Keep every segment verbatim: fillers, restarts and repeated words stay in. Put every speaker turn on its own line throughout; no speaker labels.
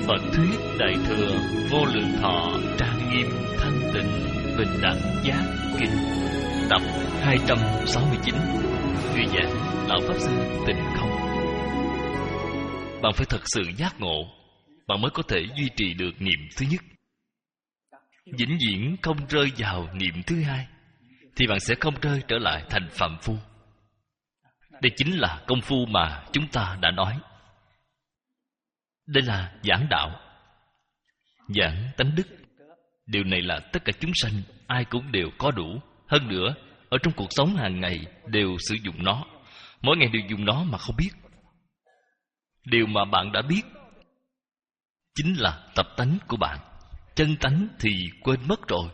Phật thuyết Đại thừa Vô Lượng Thọ Trang Nghiêm Thanh Tịnh Bình Đẳng Giác Kinh tập hai trăm sáu mươi chín. Người giảng Lão Pháp Sư Tịnh Không. Bạn phải thật sự giác ngộ, bạn mới có thể duy trì được niệm thứ nhất. Vĩnh viễn không rơi vào niệm thứ hai, thì bạn sẽ không rơi trở lại thành phàm phu. Đây chính là công phu mà chúng ta đã nói. Đây là giảng đạo, giảng tánh đức. Điều này là tất cả chúng sanh ai cũng đều có đủ. Hơn nữa, ở trong cuộc sống hàng ngày đều sử dụng nó. Mỗi ngày đều dùng nó mà không biết. Điều mà bạn đã biết chính là tập tánh của bạn. Chân tánh thì quên mất rồi,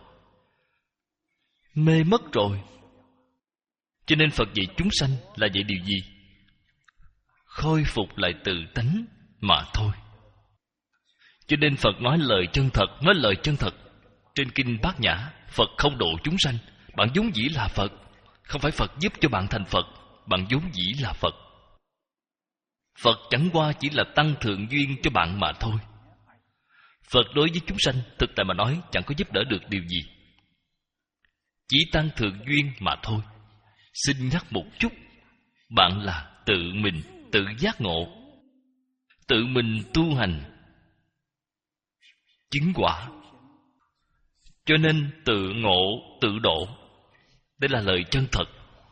mê mất rồi. Cho nên Phật dạy chúng sanh là dạy điều gì? Khôi phục lại tự tánh mà thôi. Cho nên Phật nói lời chân thật, nói lời chân thật. Trên Kinh Bát Nhã, Phật không độ chúng sanh. Bạn vốn dĩ là Phật. Không phải Phật giúp cho bạn thành Phật, bạn vốn dĩ là Phật. Phật chẳng qua chỉ là tăng thượng duyên cho bạn mà thôi. Phật đối với chúng sanh thực tại mà nói chẳng có giúp đỡ được điều gì, chỉ tăng thượng duyên mà thôi. Xin nhắc một chút, bạn là tự mình tự giác ngộ, tự mình tu hành chứng quả. Cho nên tự ngộ tự độ. Đây là lời chân thật.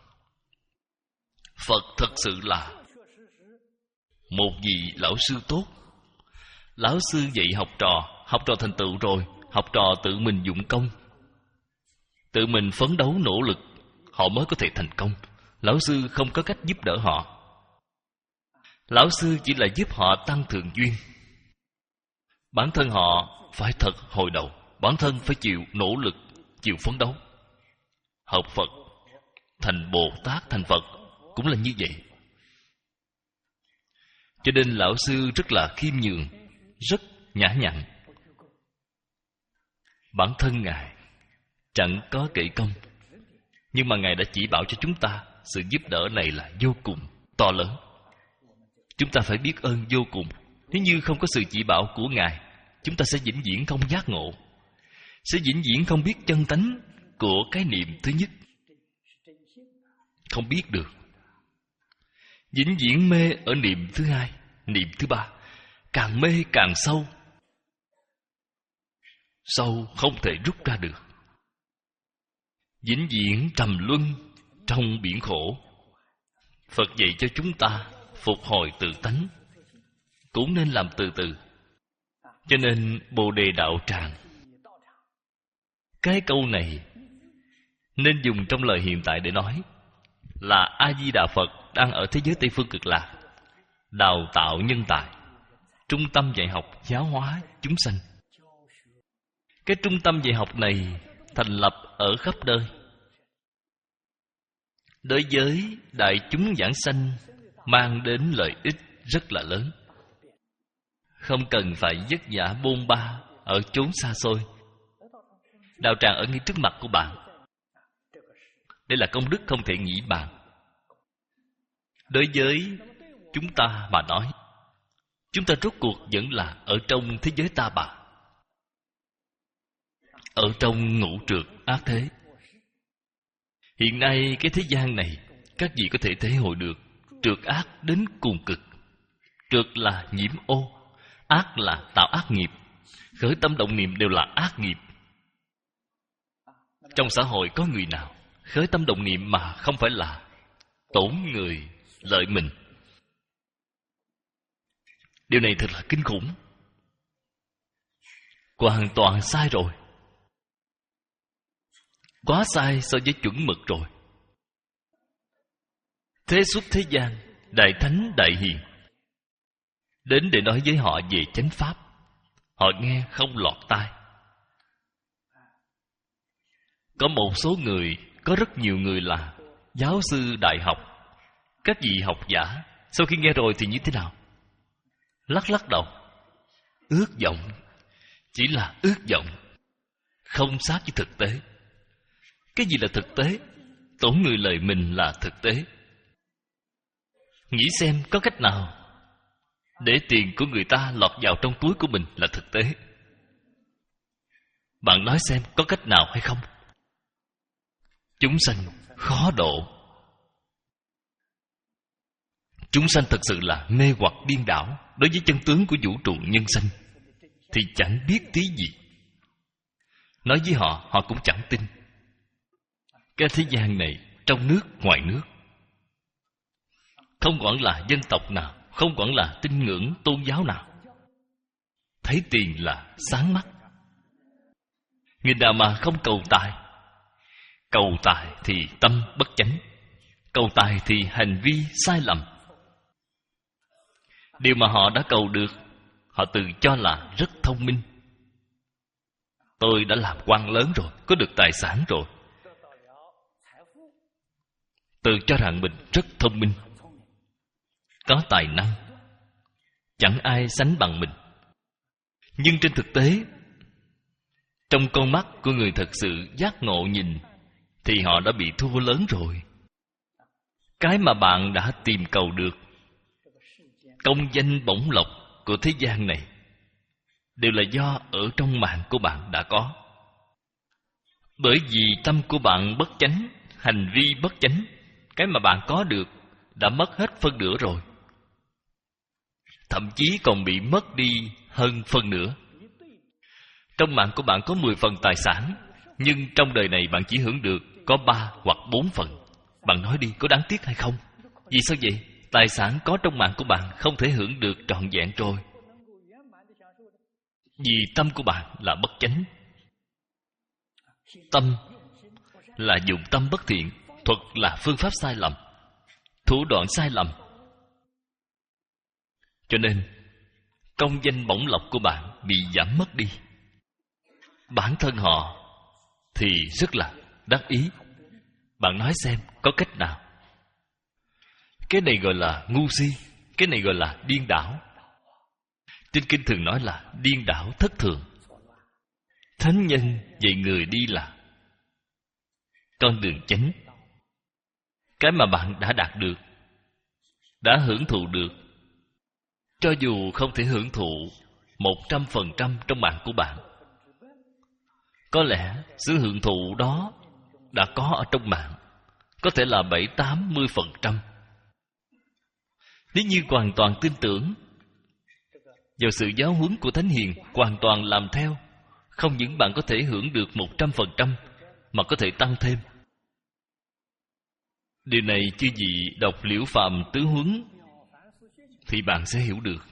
Phật thật sự là một vị lão sư tốt. Lão sư dạy học trò, học trò thành tựu rồi, học trò tự mình dụng công, tự mình phấn đấu nỗ lực, họ mới có thể thành công. Lão sư không có cách giúp đỡ họ. Lão sư chỉ là giúp họ tăng thượng duyên. Bản thân họ phải thật hồi đầu, bản thân phải chịu nỗ lực, chịu phấn đấu. Học Phật, thành Bồ Tát, thành Phật cũng là như vậy. Cho nên lão sư rất là khiêm nhường, rất nhã nhặn. Bản thân Ngài chẳng có kể công, nhưng mà Ngài đã chỉ bảo cho chúng ta sự giúp đỡ này là vô cùng to lớn. Chúng ta phải biết ơn vô cùng. Nếu như không có sự chỉ bảo của Ngài, chúng ta sẽ vĩnh viễn không giác ngộ, sẽ vĩnh viễn không biết chân tánh của cái niệm thứ nhất. Không biết được. Vĩnh viễn mê ở niệm thứ hai, niệm thứ ba. Càng mê càng sâu, sâu không thể rút ra được. Vĩnh viễn trầm luân trong biển khổ. Phật dạy cho chúng ta phục hồi tự tánh, cũng nên làm từ từ. Cho nên Bồ Đề Đạo Tràng, cái câu này nên dùng trong lời hiện tại để nói là A-di-đà Phật đang ở thế giới Tây Phương Cực Lạc đào tạo nhân tài, trung tâm dạy học giáo hóa chúng sanh. Cái trung tâm dạy học này thành lập ở khắp nơi. Đối với đại chúng giảng sanh mang đến lợi ích rất là lớn. Không cần phải vất vả bôn ba ở chốn xa xôi. Đạo tràng ở ngay trước mặt của bạn. Đây là công đức không thể nghĩ bàn. Đối với chúng ta mà nói, chúng ta rốt cuộc vẫn là ở trong thế giới ta bà, ở trong ngũ trược ác thế. Hiện nay cái thế gian này, các vị có thể thể hội được trược ác đến cùng cực. Trược là nhiễm ô, ác là tạo ác nghiệp. Khởi tâm động niệm đều là ác nghiệp. Trong xã hội có người nào khởi tâm động niệm mà không phải là tổn người lợi mình? Điều này thật là kinh khủng. Hoàn toàn sai rồi. Quá sai so với chuẩn mực rồi. Thế xuất thế gian, đại thánh đại hiền đến để nói với họ về chánh pháp, họ nghe không lọt tai. Có một số người, có rất nhiều người là giáo sư đại học, các vị học giả, sau khi nghe rồi thì như thế nào? Lắc lắc đầu. Ước vọng, chỉ là ước vọng, không sát với thực tế. Cái gì là thực tế? Tổn người lời mình là thực tế. Nghĩ xem có cách nào để tiền của người ta lọt vào trong túi của mình là thực tế. Bạn nói xem có cách nào hay không? Chúng sanh khó độ. Chúng sanh thật sự là mê hoặc điên đảo đối với chân tướng của vũ trụ nhân sanh, thì chẳng biết tí gì. Nói với họ, họ cũng chẳng tin. Cái thế gian này, trong nước, ngoài nước, không quản là dân tộc nào, không quản là tín ngưỡng, tôn giáo nào, thấy tiền là sáng mắt. Người nào mà không cầu tài, cầu tài thì tâm bất chánh, cầu tài thì hành vi sai lầm. Điều mà họ đã cầu được, họ tự cho là rất thông minh. Tôi đã làm quan lớn rồi, có được tài sản rồi. Tự cho rằng mình rất thông minh, có tài năng, chẳng ai sánh bằng mình. Nhưng trên thực tế, trong con mắt của người thật sự giác ngộ nhìn, thì họ đã bị thua lớn rồi. Cái mà bạn đã tìm cầu được, công danh bổng lộc của thế gian này, đều là do ở trong mạng của bạn đã có. Bởi vì tâm của bạn bất chánh, hành vi bất chánh, cái mà bạn có được đã mất hết phân nửa rồi. Thậm chí còn bị mất đi hơn phân nửa. Trong mạng của bạn có mười phần tài sản, nhưng trong đời này bạn chỉ hưởng được có ba hoặc bốn phần. Bạn nói đi, có đáng tiếc hay không? Vì sao vậy? Tài sản có trong mạng của bạn không thể hưởng được trọn vẹn rồi. Vì tâm của bạn là bất chánh. Tâm là dụng tâm bất thiện, thuật là phương pháp sai lầm, thủ đoạn sai lầm. Cho nên công danh bổng lộc của bạn bị giảm mất đi. Bản thân họ thì rất là đắc ý. Bạn nói xem có cách nào? Cái này gọi là ngu si, cái này gọi là điên đảo. Trên kinh thường nói là điên đảo thất thường. Thánh nhân dạy người đi là con đường chánh. Cái mà bạn đã đạt được, đã hưởng thụ được, cho dù không thể hưởng thụ một trăm phần trăm trong mạng của bạn, có lẽ sự hưởng thụ đó đã có ở trong mạng, có thể là bảy tám mươi phần trăm. Nếu như hoàn toàn tin tưởng vào sự giáo huấn của Thánh Hiền, hoàn toàn làm theo, không những bạn có thể hưởng được một trăm phần trăm, mà có thể tăng thêm. Điều này chư vị đọc Liễu Phàm Tứ Huấn thì bạn sẽ hiểu được.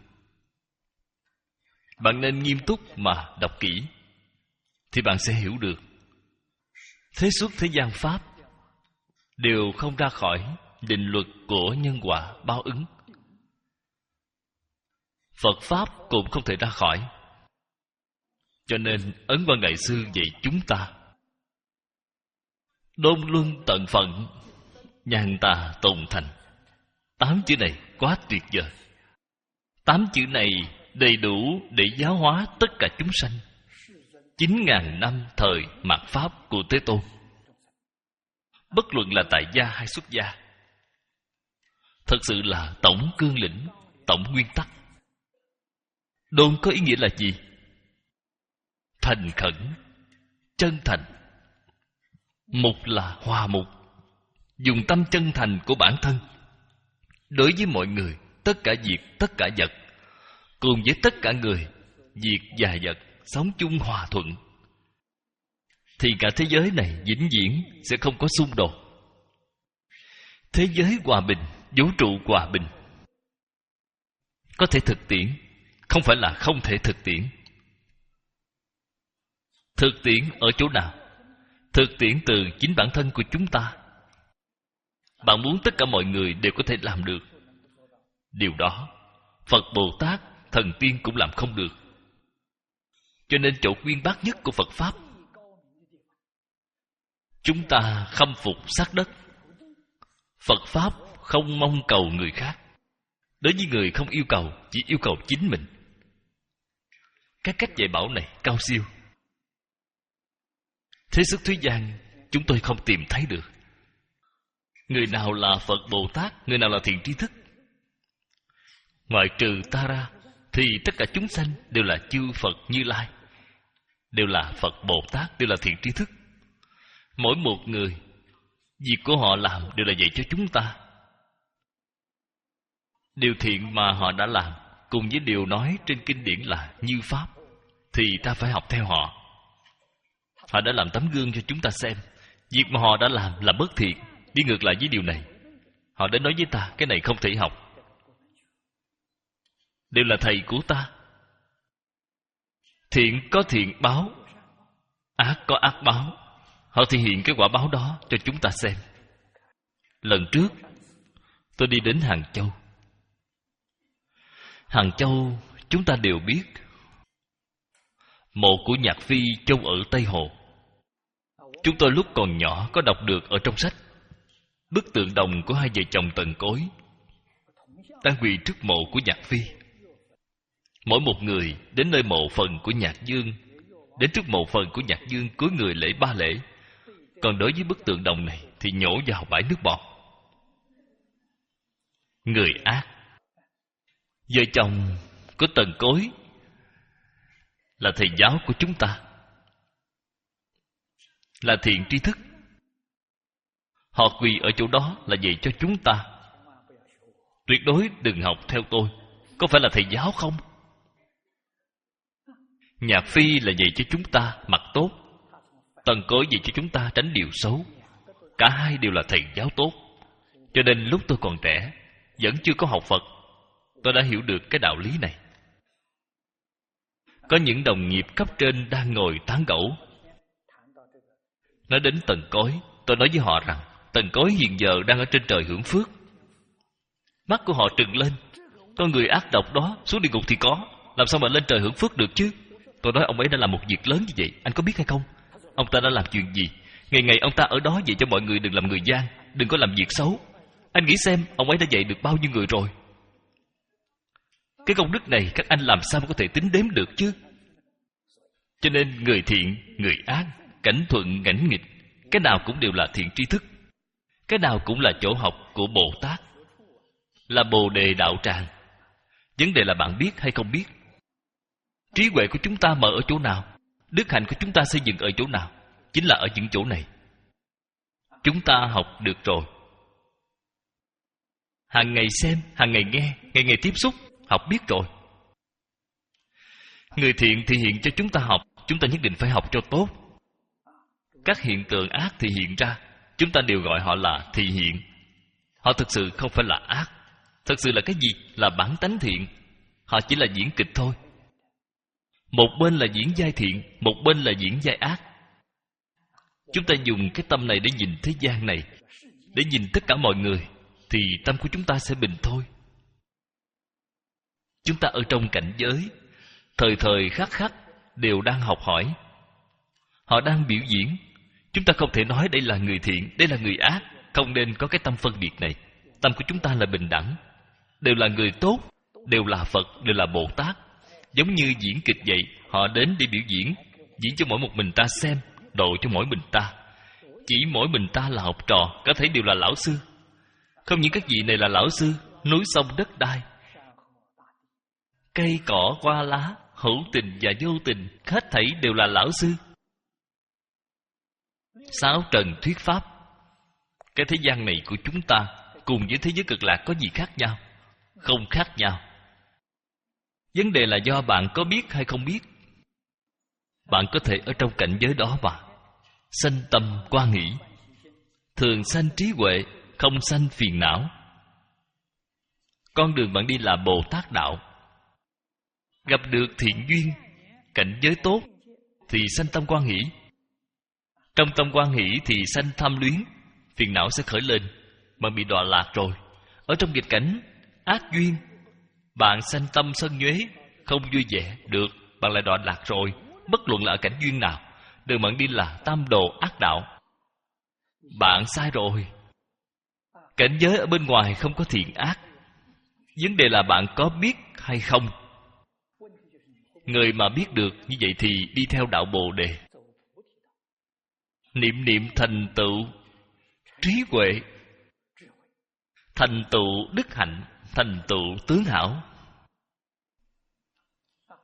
Bạn nên nghiêm túc mà đọc kỹ, thì bạn sẽ hiểu được. Thế suốt thế gian Pháp đều không ra khỏi định luật của nhân quả báo ứng. Phật Pháp cũng không thể ra khỏi. Cho nên Ấn Quang Đại Sư dạy chúng ta: đôn luân tận phận, nhàn tà tồn thành. Tám chữ này quá tuyệt vời. Tám chữ này đầy đủ để giáo hóa tất cả chúng sanh. Chín ngàn năm thời mạt Pháp của Thế Tôn, bất luận là tại gia hay xuất gia, thật sự là tổng cương lĩnh, tổng nguyên tắc. Đôn có ý nghĩa là gì? Thành khẩn, chân thành. Mục là hòa mục, dùng tâm chân thành của bản thân đối với mọi người, tất cả việc, tất cả vật, cùng với tất cả người, việc và vật sống chung hòa thuận, thì cả thế giới này vĩnh viễn sẽ không có xung đột. Thế giới hòa bình, vũ trụ hòa bình có thể thực tiễn, không phải là không thể thực tiễn. Thực tiễn ở chỗ nào? Thực tiễn từ chính bản thân của chúng ta. Bạn muốn tất cả mọi người đều có thể làm được điều đó, Phật Bồ Tát, thần tiên cũng làm không được. Cho nên chỗ uyên bác nhất của Phật Pháp, chúng ta khâm phục sát đất. Phật Pháp không mong cầu người khác, đối với người không yêu cầu, chỉ yêu cầu chính mình. Các cách dạy bảo này cao siêu, thế sức thế gian chúng tôi không tìm thấy được. Người nào là Phật Bồ Tát, người nào là thiện tri thức, Ngoại trừ ta ra thì tất cả chúng sanh đều là chư Phật Như Lai, đều là Phật Bồ Tát, đều là thiện tri thức. Mỗi một người, việc của họ làm đều là dạy cho chúng ta. Điều thiện mà họ đã làm cùng với điều nói trên kinh điển là như pháp, thì ta phải học theo họ. Họ đã làm tấm gương cho chúng ta xem. Việc mà họ đã làm là bất thiện, đi ngược lại với điều này. Họ đến nói với ta, cái này không thể học. Đều là thầy của ta. Thiện có thiện báo, ác có ác báo. Họ thể hiện cái quả báo đó cho chúng ta xem. Lần trước tôi đi đến Hàng Châu. Hàng Châu chúng ta đều biết, mộ của Nhạc Phi chôn ở Tây Hồ. Chúng tôi lúc còn nhỏ có đọc được ở trong sách bức tượng đồng của hai vợ chồng Tần Cối đang quỳ trước mộ của Nhạc Phi. Mỗi một người đến nơi mộ phần của Nhạc Dương, đến trước mộ phần của Nhạc Dương cúi người lễ ba lễ. Còn đối với bức tượng đồng này thì nhổ vào bãi nước bọt. Người ác. Vợ chồng của Tần Cối là thầy giáo của chúng ta, là thiện tri thức. Họ quỳ ở chỗ đó là dạy cho chúng ta. Tuyệt đối đừng học theo tôi. Có phải là thầy giáo không? Nhạc Phi là dạy cho chúng ta mặc tốt, Tần Cối dạy cho chúng ta tránh điều xấu. Cả hai đều là thầy giáo tốt. Cho nên lúc tôi còn trẻ, vẫn chưa có học Phật, tôi đã hiểu được cái đạo lý này. Có những đồng nghiệp cấp trên đang ngồi tán gẫu, nói đến Tần Cối. Tôi nói với họ rằng Tần Cối hiện giờ đang ở trên trời hưởng phước. Mắt của họ trừng lên. Con người ác độc đó xuống địa ngục thì có, làm sao mà lên trời hưởng phước được chứ? Tôi nói ông ấy đã làm một việc lớn như vậy, anh có biết hay không? Ông ta đã làm chuyện gì? Ngày ngày ông ta ở đó dạy cho mọi người đừng làm người gian, đừng có làm việc xấu. Anh nghĩ xem ông ấy đã dạy được bao nhiêu người rồi. Cái công đức này các anh làm sao có thể tính đếm được chứ? Cho nên người thiện, người ác, cảnh thuận, cảnh nghịch, cái nào cũng đều là thiện tri thức. Cái nào cũng là chỗ học của Bồ Tát, là Bồ Đề đạo tràng. Vấn đề là bạn biết hay không biết. Trí huệ của chúng ta mở ở chỗ nào, đức hạnh của chúng ta xây dựng ở chỗ nào, chính là ở những chỗ này. Chúng ta học được rồi, hàng ngày xem, hàng ngày nghe, ngày ngày tiếp xúc, học biết rồi. Người thiện thì hiện cho chúng ta học, chúng ta nhất định phải học cho tốt. Các hiện tượng ác thì hiện ra, chúng ta đều gọi họ là thị hiện. Họ thực sự không phải là ác. Thực sự là cái gì? Là bản tánh thiện. Họ chỉ là diễn kịch thôi. Một bên là diễn vai thiện, một bên là diễn vai ác. Chúng ta dùng cái tâm này để nhìn thế gian này, để nhìn tất cả mọi người, thì tâm của chúng ta sẽ bình thôi. Chúng ta ở trong cảnh giới, thời thời khắc khắc đều đang học hỏi. Họ đang biểu diễn. Chúng ta không thể nói đây là người thiện, đây là người ác. Không nên có cái tâm phân biệt này. Tâm của chúng ta là bình đẳng, đều là người tốt, đều là Phật, đều là Bồ Tát. Giống như diễn kịch vậy, họ đến để biểu diễn, diễn cho mỗi một mình ta xem, độ cho mỗi mình ta. Chỉ mỗi mình ta là học trò, cả thảy đều là lão sư. Không những các vị này là lão sư, núi sông đất đai, cây cỏ hoa lá, hữu tình và vô tình, hết thảy đều là lão sư. Sáu trần thuyết pháp. Cái thế gian này của chúng ta cùng với thế giới cực lạc có gì khác nhau? Không khác nhau. Vấn đề là do bạn có biết hay không biết. Bạn có thể ở trong cảnh giới đó mà sanh tâm quan nghĩ, thường sanh trí huệ, không sanh phiền não. Con đường bạn đi là Bồ Tát đạo. Gặp được thiện duyên, cảnh giới tốt thì sanh tâm quan hỷ. Trong tâm quan hỷ thì sanh tham luyến, phiền não sẽ khởi lên, bạn bị đọa lạc rồi. Ở trong nghịch cảnh ác duyên, bạn sanh tâm sân nhuế, không vui vẻ được, bạn lại đọa lạc rồi. Bất luận là ở cảnh duyên nào, đường bạn đi là tam đồ ác đạo. Bạn sai rồi. Cảnh giới ở bên ngoài không có thiện ác. Vấn đề là bạn có biết hay không. Người mà biết được như vậy thì đi theo đạo Bồ Đề. Niệm niệm thành tựu trí huệ, thành tựu đức hạnh, thành tựu tướng hảo.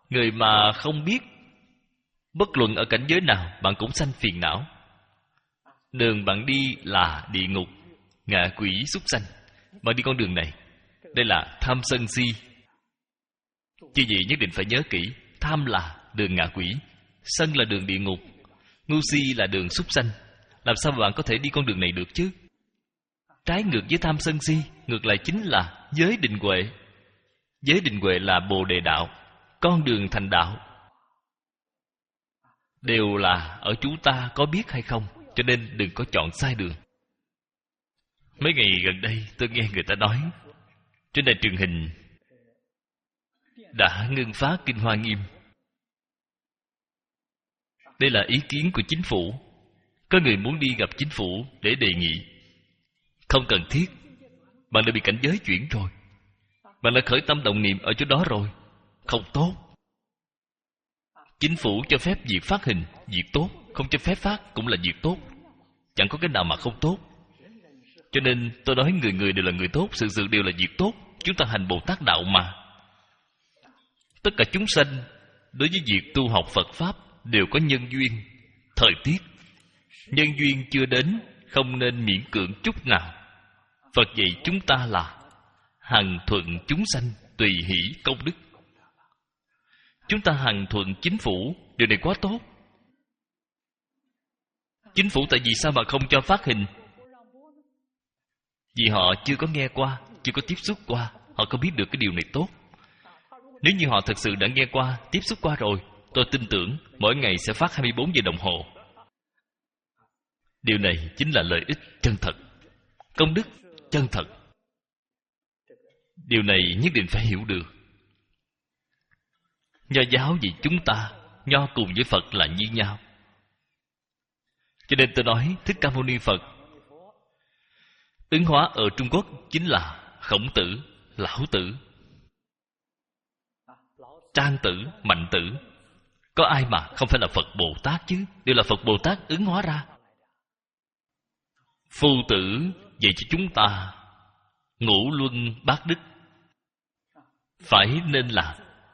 Người mà không biết, bất luận ở cảnh giới nào, bạn cũng sanh phiền não. Đường bạn đi là địa ngục, ngạ quỷ, súc sanh. Bạn đi con đường này, đây là tham sân si. Chứ gì nhất định phải nhớ kỹ. Tham là đường ngạ quỷ, sân là đường địa ngục, ngu si là đường súc sanh. Làm sao mà bạn có thể đi con đường này được chứ? Trái ngược với tham sân si, ngược lại chính là giới định huệ. Giới định huệ là bồ đề đạo, con đường thành đạo. Đều là ở chúng ta có biết hay không. Cho nên đừng có chọn sai đường. Mấy ngày gần đây tôi nghe người ta nói trên đài truyền hình đã ngưng phát Kinh Hoa Nghiêm. Đây là ý kiến của chính phủ. Có người muốn đi gặp chính phủ để đề nghị. Không cần thiết. Bạn đã bị cảnh giới chuyển rồi. Bạn đã khởi tâm động niệm ở chỗ đó rồi. Không tốt. Chính phủ cho phép việc phát hình, việc tốt. Không cho phép phát cũng là việc tốt. Chẳng có cái nào mà không tốt. Cho nên tôi nói người người đều là người tốt, sự sự đều là việc tốt. Chúng ta hành Bồ Tát đạo mà. Tất cả chúng sanh đối với việc tu học Phật Pháp đều có nhân duyên, thời tiết. Nhân duyên chưa đến, không nên miễn cưỡng chút nào. Phật dạy chúng ta là hằng thuận chúng sanh, tùy hỷ công đức. Chúng ta hằng thuận chính phủ, điều này quá tốt. Chính phủ tại vì sao mà không cho phát hình? Vì họ chưa có nghe qua, chưa có tiếp xúc qua. Họ không biết được cái điều này tốt. Nếu như họ thật sự đã nghe qua, tiếp xúc qua rồi, tôi tin tưởng mỗi ngày sẽ phát hai mươi bốn giờ đồng hồ. Điều này chính là lợi ích chân thật, công đức chân thật. Điều này nhất định phải hiểu được. Nho giáo vì chúng ta, nho cùng với Phật là như nhau. Cho nên tôi nói Thích Ca Mâu Ni Phật ứng hóa ở Trung Quốc chính là Khổng Tử, Lão Tử, Trang Tử, Mạnh Tử. Có ai mà không phải là Phật Bồ Tát chứ? Đều là Phật Bồ Tát ứng hóa ra. Phu Tử dạy cho chúng ta ngũ luân bát đức phải nên làm.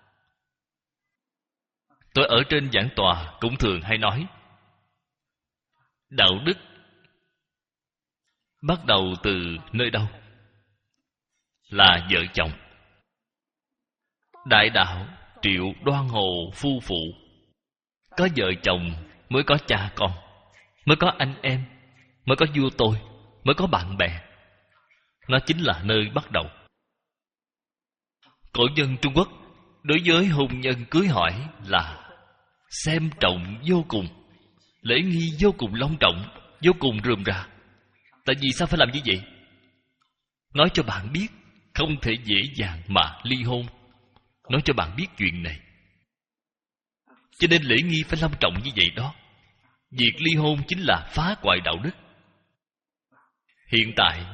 Tôi ở trên giảng tòa cũng thường hay nói đạo đức bắt đầu từ nơi đâu? Là vợ chồng. Đại đạo triệu đoan hồ phu phụ. Có vợ chồng mới có cha con, mới có anh em, mới có vua tôi, mới có bạn bè. Nó chính là nơi bắt đầu. Cổ nhân Trung Quốc đối với hôn nhân cưới hỏi là xem trọng vô cùng, lễ nghi vô cùng long trọng, vô cùng rườm rà. Tại vì sao phải làm như vậy? Nói cho bạn biết không thể dễ dàng mà ly hôn. Nói cho bạn biết chuyện này. Cho nên lễ nghi phải long trọng như vậy đó. Việc ly hôn chính là phá hoại đạo đức. Hiện tại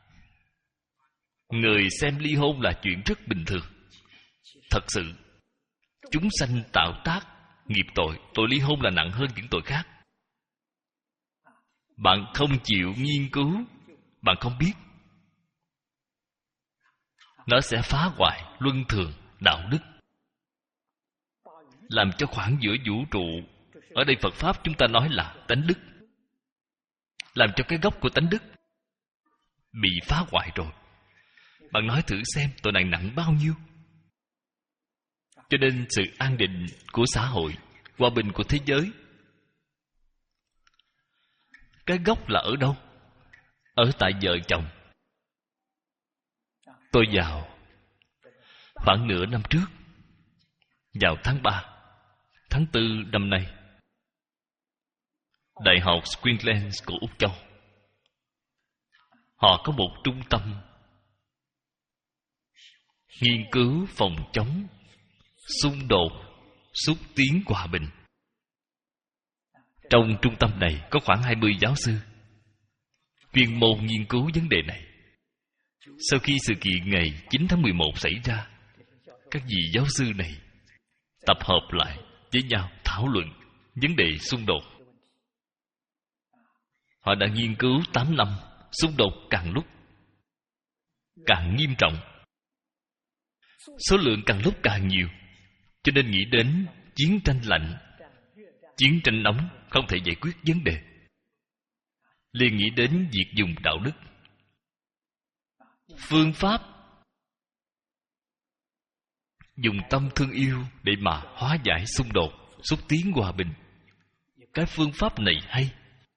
người xem ly hôn là chuyện rất bình thường. Thật sự chúng sanh tạo tác nghiệp tội. Tội ly hôn là nặng hơn những tội khác. Bạn không chịu nghiên cứu, bạn không biết, nó sẽ phá hoại luân thường đạo đức, làm cho khoảng giữa vũ trụ, ở đây Phật Pháp chúng ta nói là tánh đức, làm cho cái gốc của tánh đức bị phá hoại rồi. Bạn nói thử xem tội này nặng bao nhiêu. Cho nên sự an định của xã hội, hòa bình của thế giới, cái gốc là ở đâu? Ở tại vợ chồng. Tôi vào khoảng nửa năm trước, vào tháng ba, tháng tư năm nay, Đại học Queensland của Úc Châu, họ có một trung tâm nghiên cứu phòng chống xung đột, xúc tiến hòa bình. Trong trung tâm này có khoảng hai mươi giáo sư chuyên môn nghiên cứu vấn đề này. Sau khi sự kiện ngày chín tháng mười một xảy ra, các vị giáo sư này tập hợp lại với nhau thảo luận vấn đề xung đột. Họ đã nghiên cứu tám năm, xung đột càng lúc càng nghiêm trọng, số lượng càng lúc càng nhiều. Cho nên nghĩ đến chiến tranh lạnh, chiến tranh nóng không thể giải quyết vấn đề, liền nghĩ đến việc dùng đạo đức, phương pháp, dùng tâm thương yêu để mà hóa giải xung đột, xúc tiến hòa bình. Cái phương pháp này hay.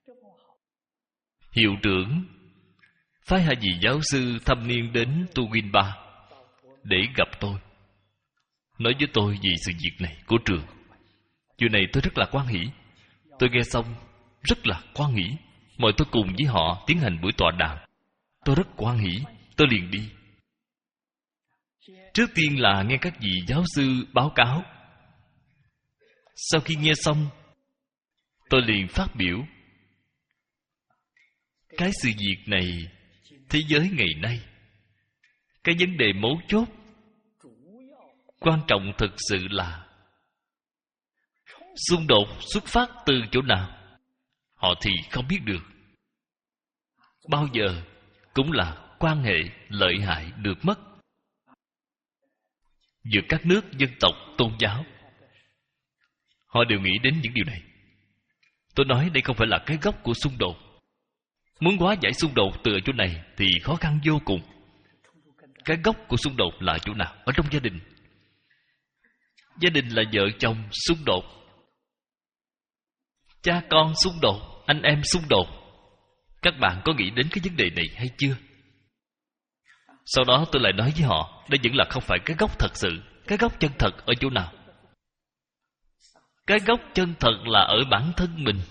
Hiệu trưởng phái hai vị giáo sư thâm niên đến Tu Nguyên Ba để gặp tôi, nói với tôi về sự việc này của trường. Chuyện này tôi rất là hoan hỉ. Tôi nghe xong rất là hoan hỉ, mời tôi cùng với họ tiến hành buổi tọa đàm. Tôi rất hoan hỉ, tôi liền đi. Trước tiên là nghe các vị giáo sư báo cáo. Sau khi nghe xong, tôi liền phát biểu. Cái sự việc này, thế giới ngày nay, cái vấn đề mấu chốt, quan trọng thực sự là xung đột xuất phát từ chỗ nào, họ thì không biết được. Bao giờ cũng là quan hệ lợi hại được mất giữa các nước dân tộc tôn giáo. Họ đều nghĩ đến những điều này. Tôi nói đây không phải là cái gốc của xung đột. Muốn hóa giải xung đột từ chỗ này thì khó khăn vô cùng. Cái gốc của xung đột là chỗ nào? Ở trong gia đình. Gia đình là vợ chồng xung đột, cha con xung đột, anh em xung đột. Các bạn có nghĩ đến cái vấn đề này hay chưa? Sau đó tôi lại nói với họ, đây vẫn là không phải cái gốc thật sự. Cái gốc chân thật ở chỗ nào? Cái gốc chân thật là ở bản thân mình.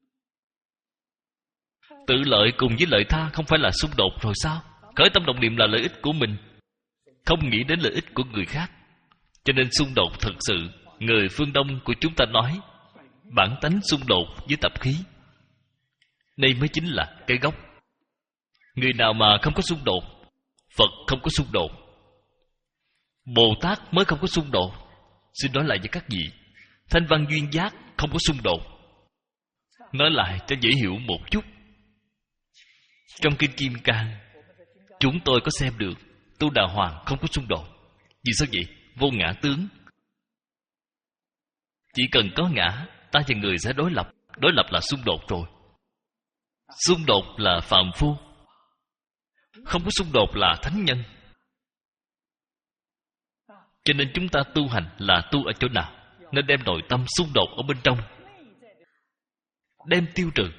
Tự lợi cùng với lợi tha không phải là xung đột rồi sao? Khởi tâm động niệm là lợi ích của mình, không nghĩ đến lợi ích của người khác. Cho nên xung đột thật sự, người phương Đông của chúng ta nói bản tánh xung đột với tập khí. Đây mới chính là cái gốc. Người nào mà không có xung đột, Phật không có xung đột, Bồ Tát mới không có xung đột. Xin nói lại với các vị, Thanh Văn Duyên Giác không có xung đột. Nói lại cho dễ hiểu một chút. Trong Kinh Kim Cang, chúng tôi có xem được Tu Đà Hoàng không có xung đột. Vì sao vậy? Vô ngã tướng. Chỉ cần có ngã, ta và người sẽ đối lập. Đối lập là xung đột rồi. Xung đột là phàm phu, không có xung đột là thánh nhân. Cho nên chúng ta tu hành là tu ở chỗ nào? Nên đem nội tâm xung đột ở bên trong, đem tiêu trừ.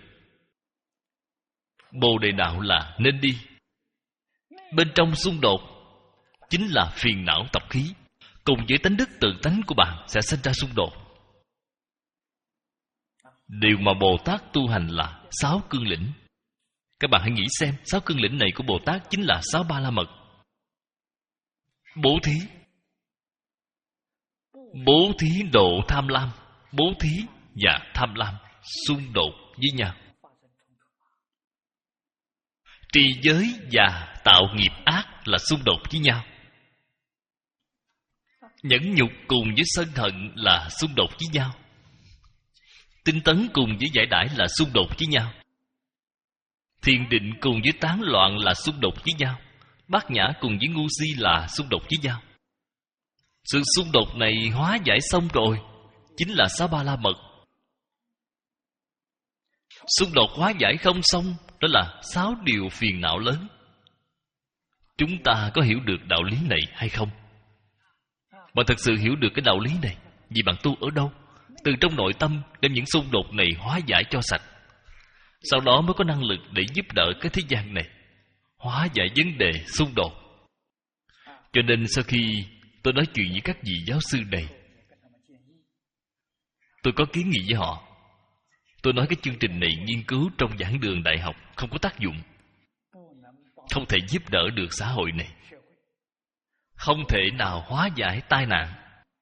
Bồ đề đạo là nên đi. Bên trong xung đột chính là phiền não tập khí, cùng với tánh đức tự tánh của bạn sẽ sinh ra xung đột. Điều mà Bồ Tát tu hành là sáu cương lĩnh. Các bạn hãy nghĩ xem, sáu cương lĩnh này của Bồ Tát chính là sáu ba la mật. Bố thí, bố thí độ tham lam. Bố thí và tham lam xung đột với nhau. Trì giới và tạo nghiệp ác là xung đột với nhau. Nhẫn nhục cùng với sân hận là xung đột với nhau. Tinh tấn cùng với giải đãi là xung đột với nhau. Thiền định cùng với tán loạn là xung đột với nhau. Bát nhã cùng với ngu si là xung đột với nhau. Sự xung đột này hóa giải xong rồi chính là sáu ba la mật. Xung đột hóa giải không xong, đó là sáu điều phiền não lớn. Chúng ta có hiểu được đạo lý này hay không? Bạn thật sự hiểu được cái đạo lý này vì bạn tu ở đâu? Từ trong nội tâm đem những xung đột này hóa giải cho sạch. Sau đó mới có năng lực để giúp đỡ cái thế gian này hóa giải vấn đề xung đột. Cho nên sau khi tôi nói chuyện với các vị giáo sư này, tôi có kiến nghị với họ. Tôi nói cái chương trình này nghiên cứu trong giảng đường đại học không có tác dụng, không thể giúp đỡ được xã hội này, không thể nào hóa giải tai nạn.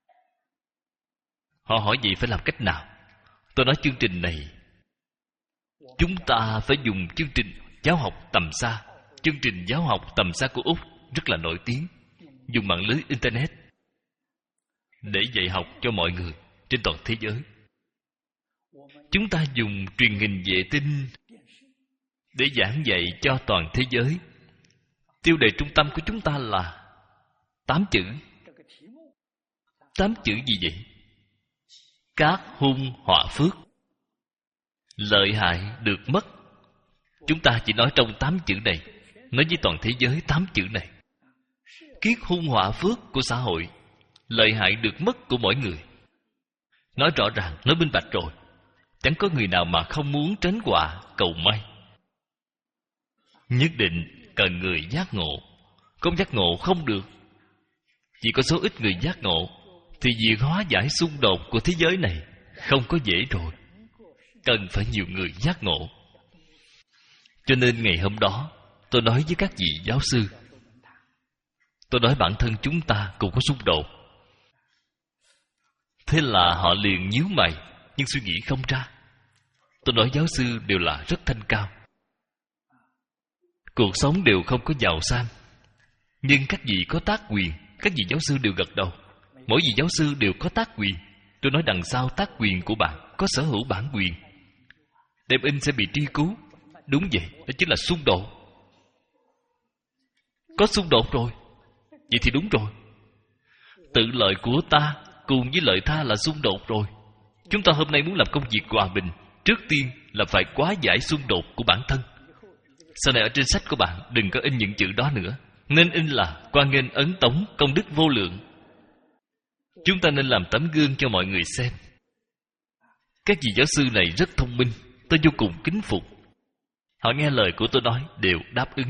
Họ hỏi gì phải làm cách nào? Tôi nói chương trình này chúng ta phải dùng chương trình giáo học tầm xa. Chương trình giáo học tầm xa của Úc rất là nổi tiếng, dùng mạng lưới Internet để dạy học cho mọi người trên toàn thế giới. Chúng ta dùng truyền hình vệ tinh để giảng dạy cho toàn thế giới. Tiêu đề trung tâm của chúng ta là tám chữ. Tám chữ gì vậy? Các hung họa phước. Lợi hại được mất. Chúng ta chỉ nói trong tám chữ này, nói với toàn thế giới tám chữ này. Kiết hung họa phước của xã hội, lợi hại được mất của mỗi người. Nói rõ ràng, nói minh bạch rồi. Chẳng có người nào mà không muốn tránh họa cầu may. Nhất định cần người giác ngộ. Không giác ngộ không được. Chỉ có số ít người giác ngộ, thì việc hóa giải xung đột của thế giới này không có dễ rồi. Cần phải nhiều người giác ngộ. Cho nên ngày hôm đó, tôi nói với các vị giáo sư, tôi nói bản thân chúng ta cũng có xung đột. Thế là họ liền nhíu mày, nhưng suy nghĩ không ra. Tôi nói giáo sư đều là rất thanh cao, cuộc sống đều không có giàu sang, nhưng các vị có tác quyền. Các vị giáo sư đều gật đầu. Mỗi vị giáo sư đều có tác quyền. Tôi nói đằng sau tác quyền của bạn có sở hữu bản quyền. Đem in sẽ bị truy cứu. Đúng vậy, đó chính là xung đột. Có xung đột rồi. Vậy thì đúng rồi. Tự lợi của ta cùng với lợi tha là xung đột rồi. Chúng ta hôm nay muốn làm công việc hòa bình, trước tiên là phải hóa giải xung đột của bản thân. Sau này ở trên sách của bạn đừng có in những chữ đó nữa. Nên in là quan nghênh ấn tống công đức vô lượng. Chúng ta nên làm tấm gương cho mọi người xem. Các vị giáo sư này rất thông minh, tôi vô cùng kính phục. Họ nghe lời của tôi nói đều đáp ứng.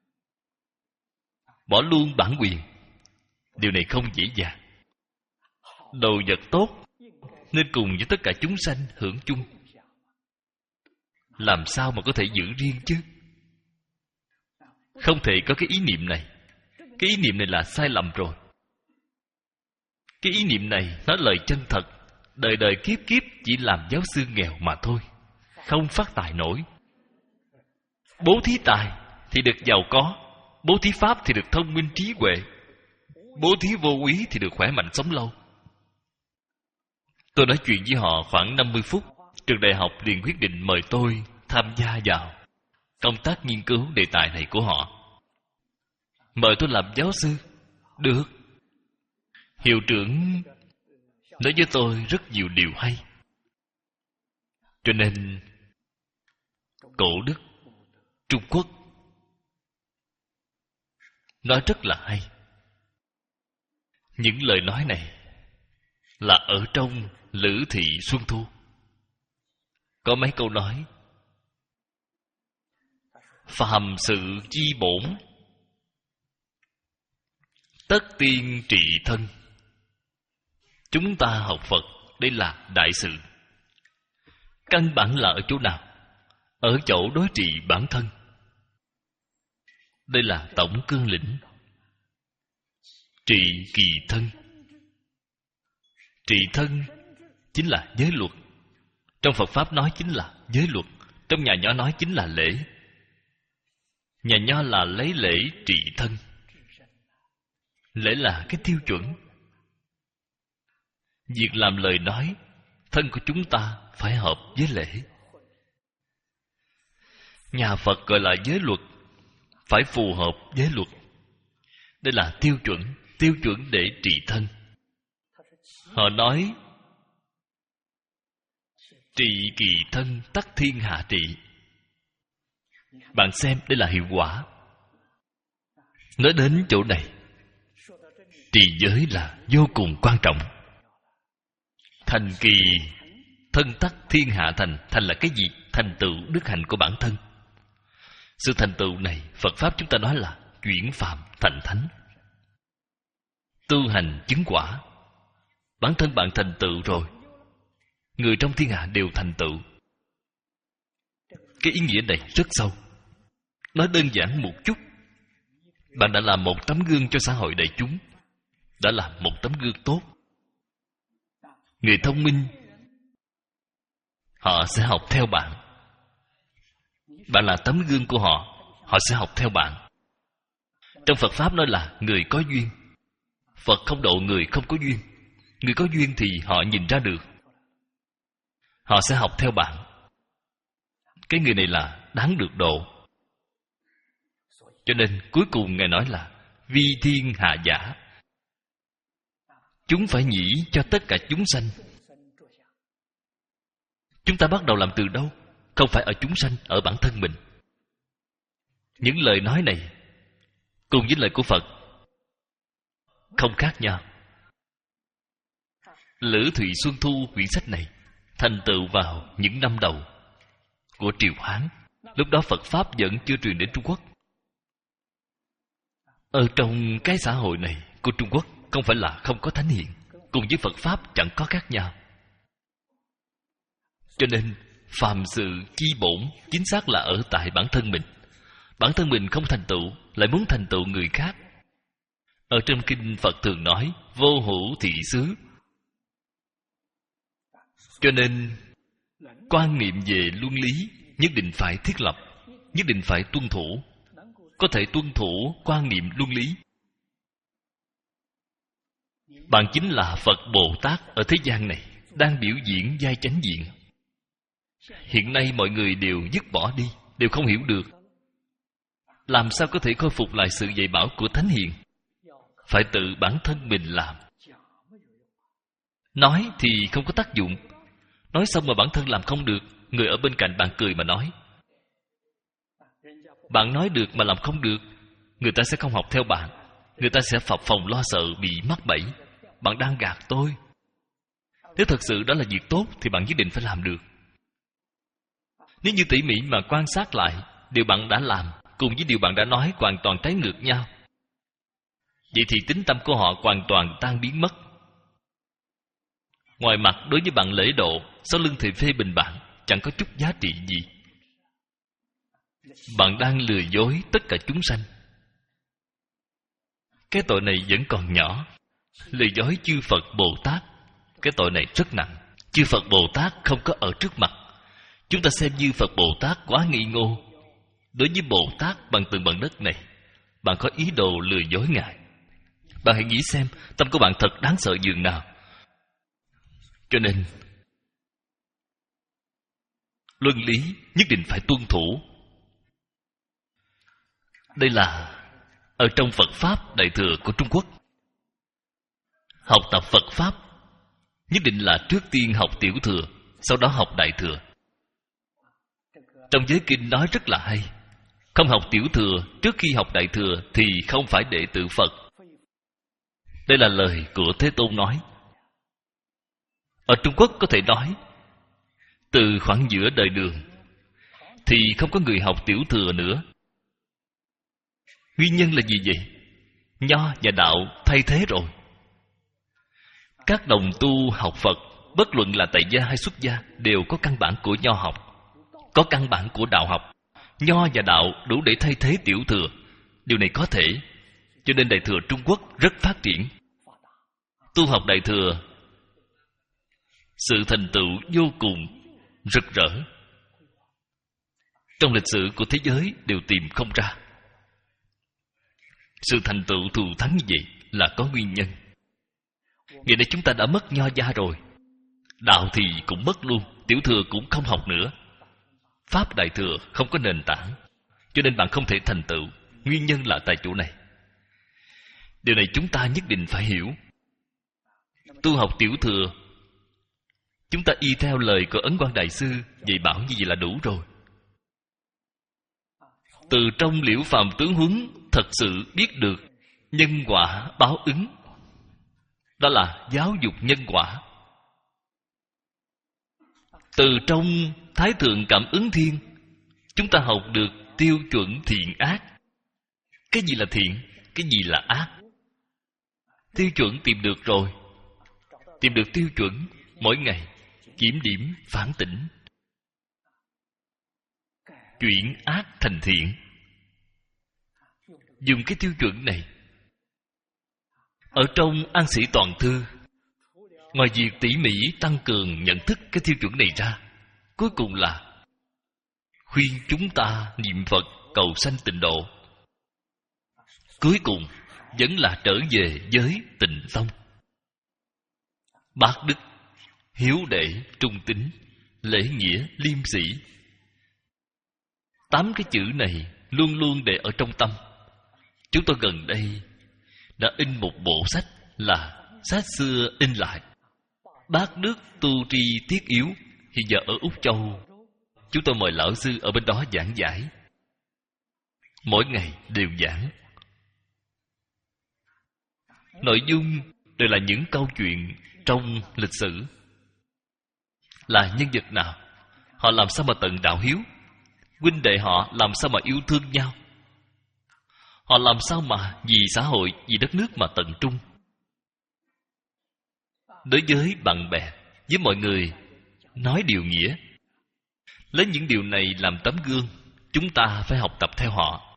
Bỏ luôn bản quyền, điều này không dễ dàng. Đồ vật tốt nên cùng với tất cả chúng sanh hưởng chung. Làm sao mà có thể giữ riêng chứ? Không thể có cái ý niệm này. Cái ý niệm này là sai lầm rồi. Cái ý niệm này nói lời chân thật, đời đời kiếp kiếp chỉ làm giáo sư nghèo mà thôi, không phát tài nổi. Bố thí tài thì được giàu có, bố thí pháp thì được thông minh trí huệ, bố thí vô úy thì được khỏe mạnh sống lâu. Tôi nói chuyện với họ khoảng năm mươi phút. Trường đại học liền quyết định mời tôi tham gia vào công tác nghiên cứu đề tài này của họ. Mời tôi làm giáo sư. Được. Hiệu trưởng nói với tôi rất nhiều điều hay. Cho nên cổ đức Trung Quốc nói rất là hay. Những lời nói này là ở trong Lữ Thị Xuân Thu. Có mấy câu nói: phàm sự chi bổn, tất tiên trị thân. Chúng ta học Phật, đây là đại sự. Căn bản là ở chỗ nào? Ở chỗ đối trị bản thân. Đây là tổng cương lĩnh. Trị kỳ thân. Trị thân chính là giới luật. Trong Phật Pháp nói chính là giới luật. Trong nhà Nho nói chính là lễ. Nhà Nho là lấy lễ trị thân. Lễ là cái tiêu chuẩn. Việc làm lời nói, thân của chúng ta phải hợp với lễ. Nhà Phật gọi là giới luật, phải phù hợp với luật. Đây là tiêu chuẩn, tiêu chuẩn để trị thân. Họ nói trị kỳ thân tắc thiên hạ trị. Bạn xem đây là hiệu quả. Nói đến chỗ này, trì giới là vô cùng quan trọng. Thành kỳ thân tắc thiên hạ thành. Thành là cái gì? Thành tựu đức hạnh của bản thân. Sự thành tựu này Phật Pháp chúng ta nói là chuyển phàm thành thánh. Tu hành chứng quả. Bản thân bạn thành tựu rồi, người trong thiên hạ đều thành tựu. Cái ý nghĩa này rất sâu. Nói đơn giản một chút, bạn đã làm một tấm gương cho xã hội đại chúng, đã làm một tấm gương tốt. Người thông minh họ sẽ học theo bạn. Bạn là tấm gương của họ, họ sẽ học theo bạn. Trong Phật Pháp nói là người có duyên. Phật không độ người không có duyên. Người có duyên thì họ nhìn ra được, họ sẽ học theo bạn. Cái người này là đáng được độ. Cho nên cuối cùng Ngài nói là vi thiên hạ giả. chúng phải nhĩ cho tất cả chúng sanh. Chúng ta bắt đầu làm từ đâu? Không phải ở chúng sanh, ở bản thân mình. Những lời nói này cùng với lời của Phật không khác nhau. Lữ Thụy Xuân Thu quyển sách này thành tựu vào những năm đầu của triều Hán. Lúc đó Phật Pháp vẫn chưa truyền đến Trung Quốc. Ở trong cái xã hội này của Trung Quốc không phải là không có thánh hiền, cùng với Phật Pháp chẳng có khác nhau. Cho nên phàm sự chi bổn chính xác là ở tại bản thân mình. Bản thân mình không thành tựu, lại muốn thành tựu người khác. Ở trong kinh Phật thường nói vô hữu thị xứ. Cho nên quan niệm về luân lý nhất định phải thiết lập, nhất định phải tuân thủ. Có thể tuân thủ quan niệm luân lý, bạn chính là Phật Bồ Tát ở thế gian này, đang biểu diễn vai chánh diện. Hiện nay mọi người đều dứt bỏ đi, đều không hiểu được. Làm sao có thể khôi phục lại sự dạy bảo của Thánh Hiền? Phải tự bản thân mình làm. Nói thì không có tác dụng. Nói xong mà bản thân làm không được, người ở bên cạnh bạn cười mà nói. Bạn nói được mà làm không được, người ta sẽ không học theo bạn. Người ta sẽ phập phồng lo sợ bị mắc bẫy. Bạn đang gạt tôi. Nếu thật sự đó là việc tốt thì bạn nhất định phải làm được. Nếu như tỉ mỉ mà quan sát lại, điều bạn đã làm cùng với điều bạn đã nói hoàn toàn trái ngược nhau, vậy thì tín tâm của họ hoàn toàn tan biến mất. Ngoài mặt đối với bạn lễ độ, sau lưng thì phê bình bạn, chẳng có chút giá trị gì. Bạn đang lừa dối tất cả chúng sanh. Cái tội này vẫn còn nhỏ. Lừa dối chư Phật Bồ Tát, cái tội này rất nặng. Chư Phật Bồ Tát không có ở trước mặt. Chúng ta xem như Phật Bồ Tát quá nghi ngô. Đối với Bồ Tát bằng từng bằng đất này, bạn có ý đồ lừa dối Ngài. Bạn hãy nghĩ xem tâm của bạn thật đáng sợ dường nào. Cho nên luân lý nhất định phải tuân thủ. Đây là ở trong Phật Pháp Đại Thừa của Trung Quốc. Học tập Phật Pháp nhất định là trước tiên học Tiểu Thừa, sau đó học Đại Thừa. Trong giới kinh nói rất là hay. Không học Tiểu Thừa trước khi học Đại Thừa thì không phải đệ tử Phật. Đây là lời của Thế Tôn nói. Ở Trung Quốc có thể nói, từ khoảng giữa đời Đường thì không có người học Tiểu Thừa nữa. Nguyên nhân là gì vậy? Nho và đạo thay thế rồi. Các đồng tu học Phật, bất luận là tại gia hay xuất gia, đều có căn bản của nho học, có căn bản của đạo học. Nho và đạo đủ để thay thế Tiểu Thừa. Điều này có thể. Cho nên Đại Thừa Trung Quốc rất phát triển. Tu học Đại Thừa, sự thành tựu vô cùng rực rỡ. Trong lịch sử của thế giới đều tìm không ra. Sự thành tựu thù thắng như vậy là có nguyên nhân. Ngày nay chúng ta đã mất nho gia rồi. Đạo thì cũng mất luôn. Tiểu Thừa cũng không học nữa. Pháp Đại Thừa không có nền tảng, cho nên bạn không thể thành tựu. Nguyên nhân là tại chỗ này. Điều này chúng ta nhất định phải hiểu. Tu học Tiểu Thừa, chúng ta y theo lời của Ấn Quang Đại Sư dạy bảo như vậy là đủ rồi. Từ trong liễu phàm tướng huấn thật sự biết được nhân quả báo ứng. Đó là giáo dục nhân quả. Từ trong Thái Thượng Cảm Ứng Thiên, chúng ta học được tiêu chuẩn thiện ác. Cái gì là thiện, cái gì là ác. Tiêu chuẩn tìm được rồi. Tìm được tiêu chuẩn, mỗi ngày kiểm điểm phản tỉnh, chuyển ác thành thiện. Dùng cái tiêu chuẩn này. Ở trong An Sĩ Toàn Thư, ngoài việc tỉ mỉ tăng cường nhận thức cái tiêu chuẩn này ra, cuối cùng là khuyên chúng ta niệm Phật cầu sanh tịnh độ. Cuối cùng vẫn là trở về với Tịnh Tông. Bác đức, hiếu đệ, trung tín, lễ nghĩa, liêm sĩ. Tám cái chữ này luôn luôn để ở trong tâm. Chúng tôi gần đây đã in một bộ sách là sách xưa in lại. Bát đức tu tri thiết yếu. Hiện giờ ở Úc Châu, chúng tôi mời lão sư ở bên đó giảng giải. Mỗi ngày đều giảng. Nội dung đều là những câu chuyện trong lịch sử. Là nhân vật nào, họ làm sao mà tận đạo hiếu, huynh đệ họ làm sao mà yêu thương nhau, họ làm sao mà vì xã hội, vì đất nước mà tận trung. Đối với bạn bè, với mọi người, nói điều nghĩa. Lấy những điều này làm tấm gương, chúng ta phải học tập theo họ.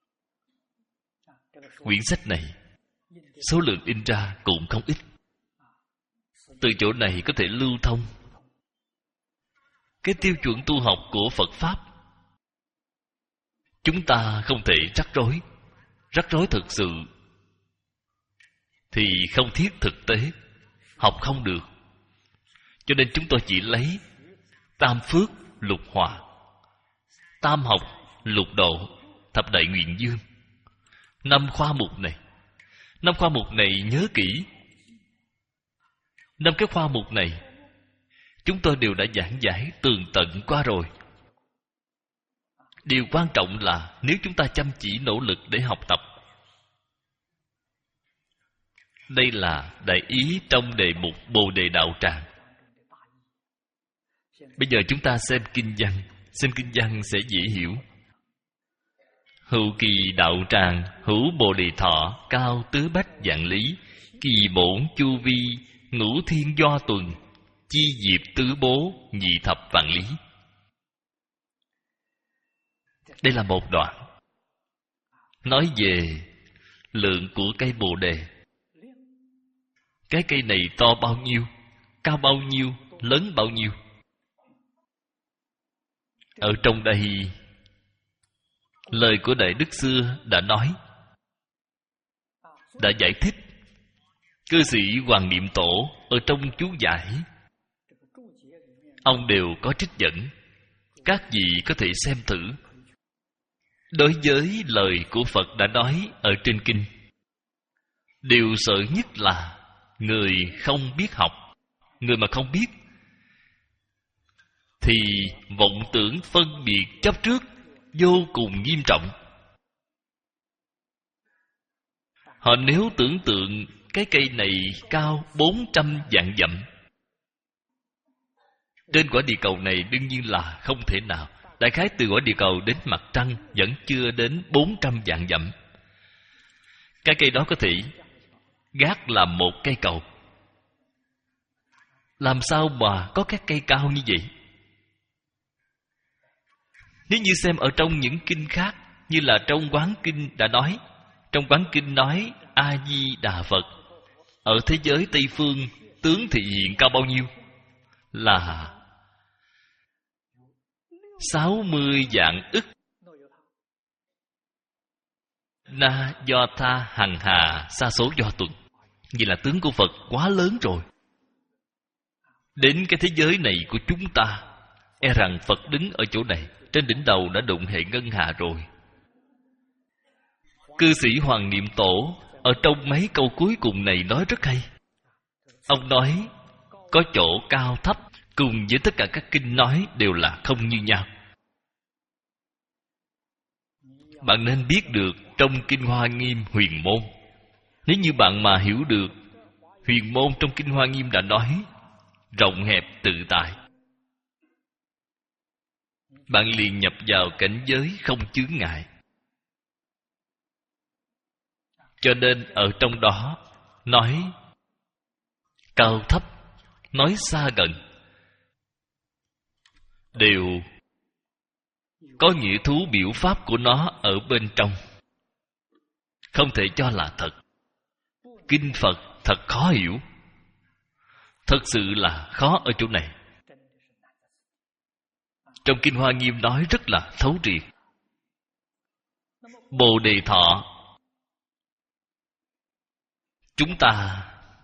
Quyển sách này, số lượng in ra cũng không ít. Từ chỗ này có thể lưu thông cái tiêu chuẩn tu học của Phật Pháp. Chúng ta không thể rắc rối. Rắc rối thực sự thì không thiết thực tế, học không được. Cho nên chúng tôi chỉ lấy tam phước lục hòa, tam học lục độ, thập đại nguyện dương. Năm khoa mục này, năm khoa mục này nhớ kỹ. Năm cái khoa mục này chúng tôi đều đã giảng giải tường tận qua rồi. Điều quan trọng là nếu chúng ta chăm chỉ nỗ lực để học tập. Đây là đại ý trong đề mục Bồ Đề Đạo Tràng. Bây giờ chúng ta xem kinh văn. Xem kinh văn sẽ dễ hiểu. Hữu kỳ đạo tràng, hữu Bồ Đề thọ, cao tứ bách vạn lý, kỳ bổn chu vi, ngũ thiên do tuần, chi diệp tứ bố, nhị thập vạn lý. Đây là một đoạn nói về lượng của cây Bồ Đề. Cái cây này to bao nhiêu, cao bao nhiêu, lớn bao nhiêu. Ở trong đây, lời của Đại Đức xưa đã nói, đã giải thích. Cư sĩ Hoàng Niệm Tổ ở trong chú giải, ông đều có trích dẫn. Các vị có thể xem thử. Đối với lời của Phật đã nói ở trên kinh, điều sợ nhất là người không biết học. Người mà không biết thì vọng tưởng phân biệt chấp trước vô cùng nghiêm trọng. Họ nếu tưởng tượng cái cây này cao bốn trăm vạn dặm, trên quả địa cầu này đương nhiên là không thể nào. Đại khái từ quả địa cầu đến mặt trăng vẫn chưa đến bốn trăm vạn dặm. Cái cây đó có thể gác làm một cây cầu. Làm sao mà có các cây cao như vậy? Nếu như xem ở trong những kinh khác, như là trong Quán Kinh đã nói, trong Quán Kinh nói A-di-đà Phật ở thế giới Tây Phương tướng thị hiện cao bao nhiêu? Là sáu mươi vạn ức na do tha hằng hà sa số do tuần. Vậy là tướng của Phật quá lớn rồi. Đến cái thế giới này của chúng ta, e rằng Phật đứng ở chỗ này, trên đỉnh đầu đã đụng hệ ngân hà rồi. Cư sĩ Hoàng Niệm Tổ ở trong mấy câu cuối cùng này nói rất hay. Ông nói có chỗ cao thấp, cùng với tất cả các kinh nói đều là không như nhau. Bạn nên biết được trong Kinh Hoa Nghiêm huyền môn. Nếu như bạn mà hiểu được huyền môn trong Kinh Hoa Nghiêm đã nói rộng hẹp tự tại, bạn liền nhập vào cảnh giới không chướng ngại. Cho nên ở trong đó nói cao thấp, nói xa gần, đều có nghĩa thú biểu pháp của nó ở bên trong. Không thể cho là thật. Kinh Phật thật khó hiểu. Thật sự là khó ở chỗ này. Trong Kinh Hoa Nghiêm nói rất là thấu triệt. Bồ Đề Thọ, chúng ta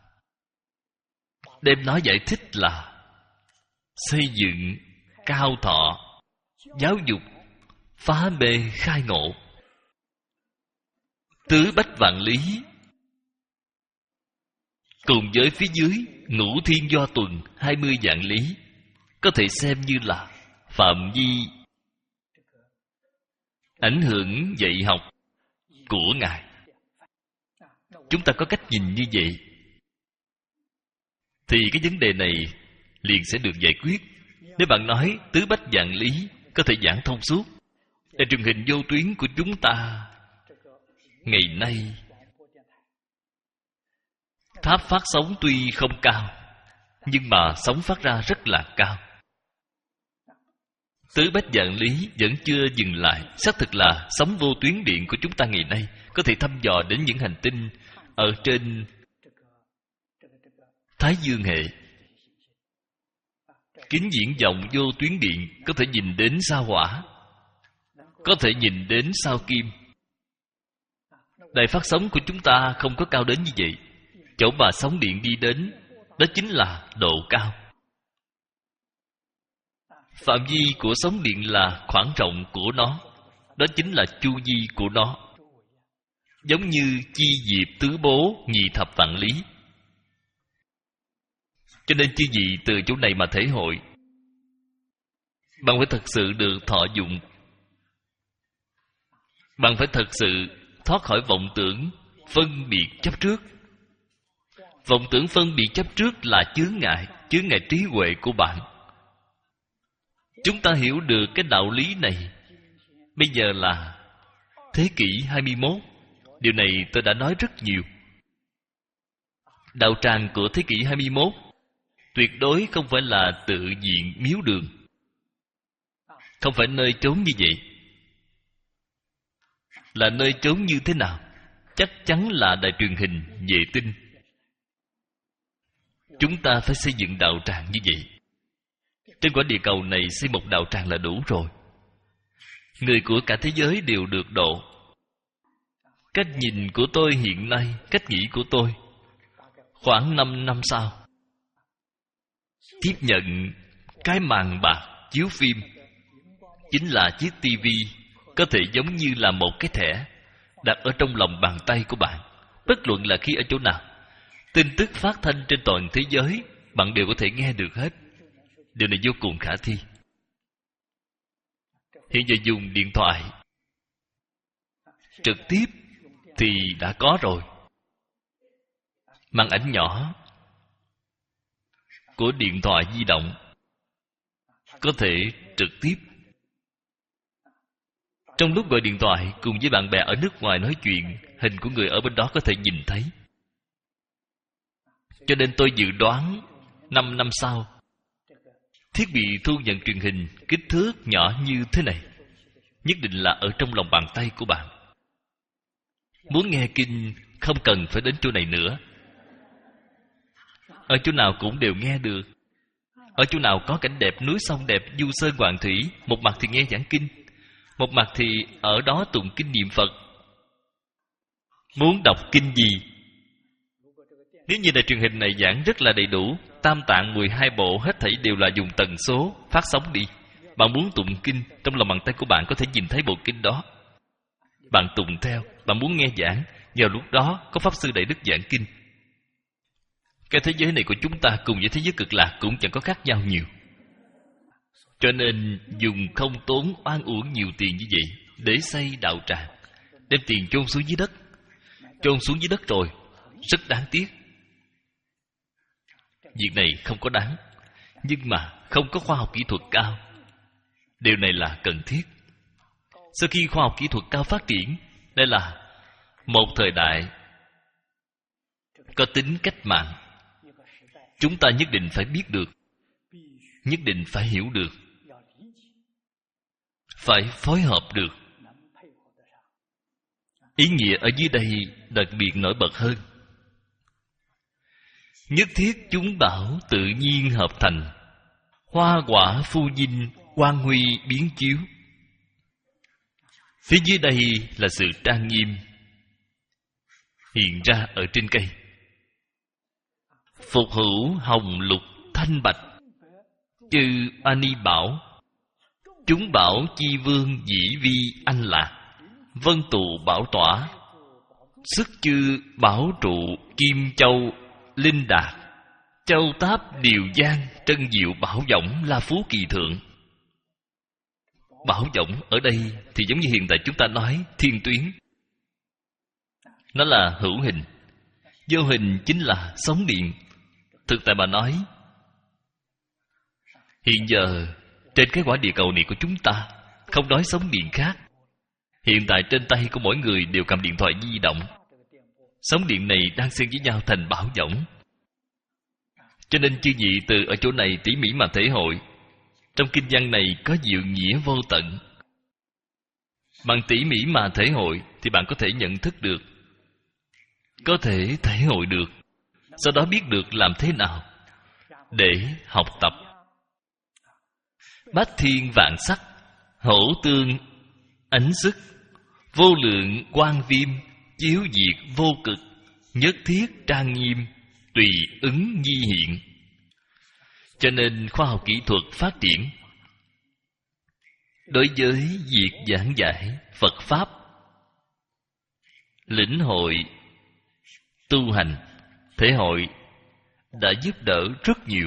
đem nó giải thích là xây dựng cao thọ, giáo dục phá mê khai ngộ. Tứ bách vạn lý cùng với phía dưới ngũ thiên do tuần hai mươi vạn lý, có thể xem như là phạm vi ảnh hưởng dạy học của Ngài. Chúng ta có cách nhìn như vậy thì cái vấn đề này liền sẽ được giải quyết. Nếu bạn nói tứ bách vạn lý có thể giảng thông suốt, để truyền hình vô tuyến của chúng ta ngày nay, tháp phát sóng tuy không cao, nhưng mà sóng phát ra rất là cao. Tứ bách vạn lý vẫn chưa dừng lại. Xác thực là sóng vô tuyến điện của chúng ta ngày nay có thể thăm dò đến những hành tinh ở trên Thái Dương hệ. Kính viễn vọng vô tuyến điện có thể nhìn đến sao Hỏa, có thể nhìn đến sao Kim. Đài phát sóng của chúng ta không có cao đến như vậy. Chỗ mà sóng điện đi đến, đó chính là độ cao. Phạm vi của sóng điện là khoảng rộng của nó, đó chính là chu vi của nó. Giống như chi diệp tứ bố nhị thập vạn lý. Cho nên chư vị từ chỗ này mà thể hội, bạn phải thật sự được thọ dụng. Bạn phải thật sự thoát khỏi vọng tưởng phân biệt chấp trước. Vọng tưởng phân biệt chấp trước là chướng ngại, chướng ngại trí huệ của bạn. Chúng ta hiểu được cái đạo lý này bây giờ là thế kỷ hai mươi mốt. Điều này tôi đã nói rất nhiều. Đạo tràng của thế kỷ hai mươi mốt tuyệt đối không phải là tự viện miếu đường, không phải nơi trốn như vậy. Là nơi trốn như thế nào? Chắc chắn là đài truyền hình vệ tinh. Chúng ta phải xây dựng đạo tràng như vậy. Trên quả địa cầu này xây một đạo tràng là đủ rồi. Người của cả thế giới đều được độ. Cách nhìn của tôi hiện nay, cách nghĩ của tôi, khoảng năm năm sau, tiếp nhận cái màn bạc chiếu phim, chính là chiếc tivi có thể giống như là một cái thẻ đặt ở trong lòng bàn tay của bạn. Bất luận là khi ở chỗ nào, tin tức phát thanh trên toàn thế giới bạn đều có thể nghe được hết. Điều này vô cùng khả thi. Hiện giờ dùng điện thoại trực tiếp thì đã có rồi. Màn ảnh nhỏ của điện thoại di động có thể trực tiếp. Trong lúc gọi điện thoại cùng với bạn bè ở nước ngoài nói chuyện, hình của người ở bên đó có thể nhìn thấy. Cho nên tôi dự đoán năm năm sau, thiết bị thu nhận truyền hình kích thước nhỏ như thế này nhất định là ở trong lòng bàn tay của bạn. Muốn nghe kinh không cần phải đến chỗ này nữa. Ở chỗ nào cũng đều nghe được. Ở chỗ nào có cảnh đẹp, núi sông đẹp, du sơn hoàng thủy, một mặt thì nghe giảng kinh, một mặt thì ở đó tụng kinh niệm Phật. Muốn đọc kinh gì? Nếu như đài truyền hình này giảng rất là đầy đủ, tam tạng mười hai bộ hết thảy đều là dùng tần số phát sóng đi. Bạn muốn tụng kinh, trong lòng bàn tay của bạn có thể nhìn thấy bộ kinh đó. Bạn tụng theo. Bạn muốn nghe giảng, vào lúc đó có Pháp Sư Đại Đức giảng kinh. Cái thế giới này của chúng ta cùng với thế giới cực lạc cũng chẳng có khác nhau nhiều. Cho nên dùng không tốn oan uổng nhiều tiền như vậy để xây đạo tràng, đem tiền chôn xuống dưới đất. Chôn xuống dưới đất rồi, rất đáng tiếc. Việc này không có đáng, nhưng mà không có khoa học kỹ thuật cao. Điều này là cần thiết. Sau khi khoa học kỹ thuật cao phát triển, đây là một thời đại có tính cách mạng. Chúng ta nhất định phải biết được, nhất định phải hiểu được, phải phối hợp được. Ý nghĩa ở dưới đây đặc biệt nổi bật hơn. Nhất thiết chúng bảo tự nhiên hợp thành, hoa quả phu dinh, quang huy biến chiếu. Phía dưới đây là sự trang nghiêm hiện ra ở trên cây. Phục hữu hồng lục thanh bạch, chư Ani bảo, chúng bảo chi vương dĩ vi anh lạc, vân tù bảo tỏa, sức chư bảo trụ kim châu linh đạt, châu táp điều giang, trân diệu bảo võng, la phú kỳ thượng. Bảo võng ở đây thì giống như hiện tại chúng ta nói thiên tuyến. Nó là hữu hình. Vô hình chính là sóng điện. Thực tại mà nói, hiện giờ trên cái quả địa cầu này của chúng ta, không nói sóng điện khác, hiện tại trên tay của mỗi người đều cầm điện thoại di động. Sóng điện này đang xen với nhau thành bảo võng. Cho nên chư vị từ ở chỗ này tỉ mỉ mà thể hội. Trong kinh văn này có diệu nghĩa vô tận. Bạn tỉ mỉ mà thể hội thì bạn có thể nhận thức được, có thể thể hội được, sau đó biết được làm thế nào để học tập. Bát thiên vạn sắc, hữu tương ánh sức, vô lượng quang viêm, chiếu diệt vô cực, nhất thiết trang nghiêm, tùy ứng nhi hiện. Cho nên khoa học kỹ thuật phát triển, đối với việc giảng giải Phật Pháp, lĩnh hội, tu hành, thể hội đã giúp đỡ rất nhiều.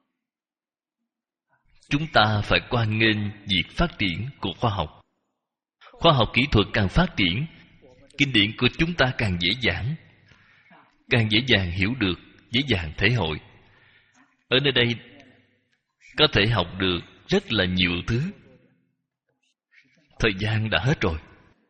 Chúng ta phải hoan nghênh việc phát triển của khoa học. Khoa học kỹ thuật càng phát triển, kinh điển của chúng ta càng dễ dàng, càng dễ dàng hiểu được, dễ dàng thể hội. Ở nơi đây có thể học được rất là nhiều thứ. Thời gian đã hết rồi.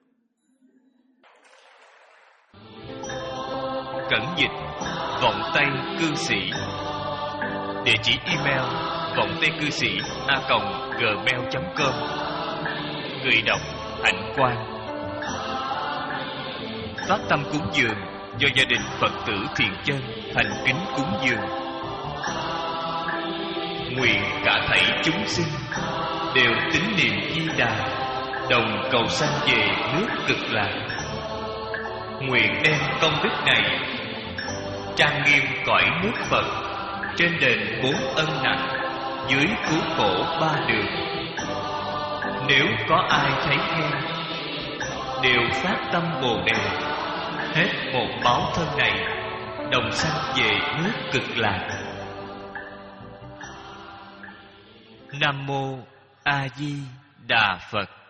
Cẩn dịch vọng tây cư sĩ. Địa chỉ email vọng tây cư sĩ a còng gmail chấm com. Người đọc Hạnh Quang. Phát tâm cúng dường do gia đình Phật tử Thiền Chân thành kính cúng dường. Nguyện cả thảy chúng sinh đều tín niệm Di Đà, đồng cầu sanh về nước Cực Lạc. Nguyện đem công đức này trang nghiêm cõi nước Phật, trên đền bốn ân nặng, dưới cứu khổ ba đường. Nếu có ai thấy nghe, đều phát tâm Bồ Đề, hết một báo thân này, đồng sanh về nước Cực Lạc. Nam mô A Di Đà Phật.